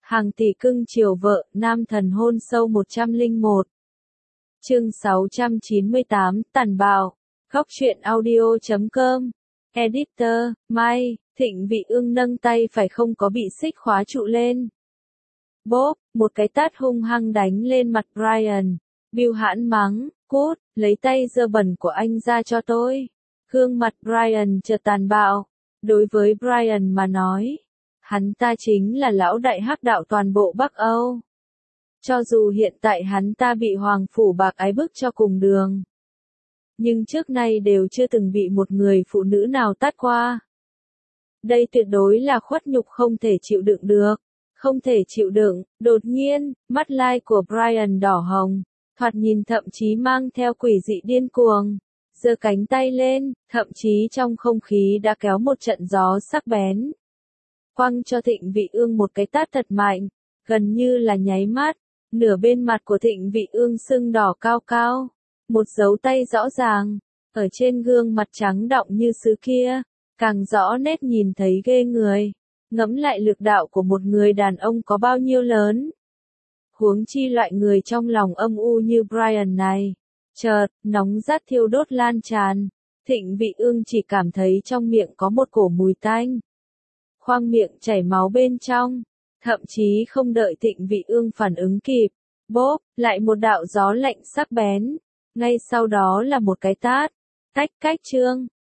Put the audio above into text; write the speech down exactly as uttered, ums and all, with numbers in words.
Hàng tỷ cưng chiều vợ, nam thần hôn sâu một trăm lẻ một. Chương sáu trăm chín mươi tám, tàn bạo. Góc truyện audio chấm com. Editor, Mai, Thịnh Vị Ương nâng tay phải không có bị xích khóa trụ lên. Bốp, một cái tát hung hăng đánh lên mặt Brian. Bill hãn mắng, cút, lấy tay dơ bẩn của anh ra cho tôi. Gương mặt Brian chợt tàn bạo. Đối với Brian mà nói, hắn ta chính là lão đại hắc đạo toàn bộ Bắc Âu. Cho dù hiện tại hắn ta bị Hoàng Phủ Bạc ái bức cho cùng đường, nhưng trước nay đều chưa từng bị một người phụ nữ nào tát qua. Đây tuyệt đối là khuất nhục không thể chịu đựng được. Không thể chịu đựng, đột nhiên, mắt lai của Brian đỏ hồng, thoạt nhìn thậm chí mang theo quỷ dị điên cuồng. Giơ cánh tay lên, thậm chí trong không khí đã kéo một trận gió sắc bén. Quăng cho Thịnh Vị Ương một cái tát thật mạnh, gần như là nháy mắt, nửa bên mặt của Thịnh Vị Ương sưng đỏ cao cao. Một dấu tay rõ ràng, ở trên gương mặt trắng đọng như sứ kia, càng rõ nét nhìn thấy ghê người. Ngẫm lại lực đạo của một người đàn ông có bao nhiêu lớn. Huống chi loại người trong lòng âm u như Brian này. Chợt, nóng rát thiêu đốt lan tràn. Thịnh Vị Ương chỉ cảm thấy trong miệng có một cổ mùi tanh. Khoang miệng chảy máu bên trong. Thậm chí không đợi Thịnh Vị Ương phản ứng kịp. Bốp, lại một đạo gió lạnh sắc bén. Ngay sau đó là một cái tát. Tách cách trương.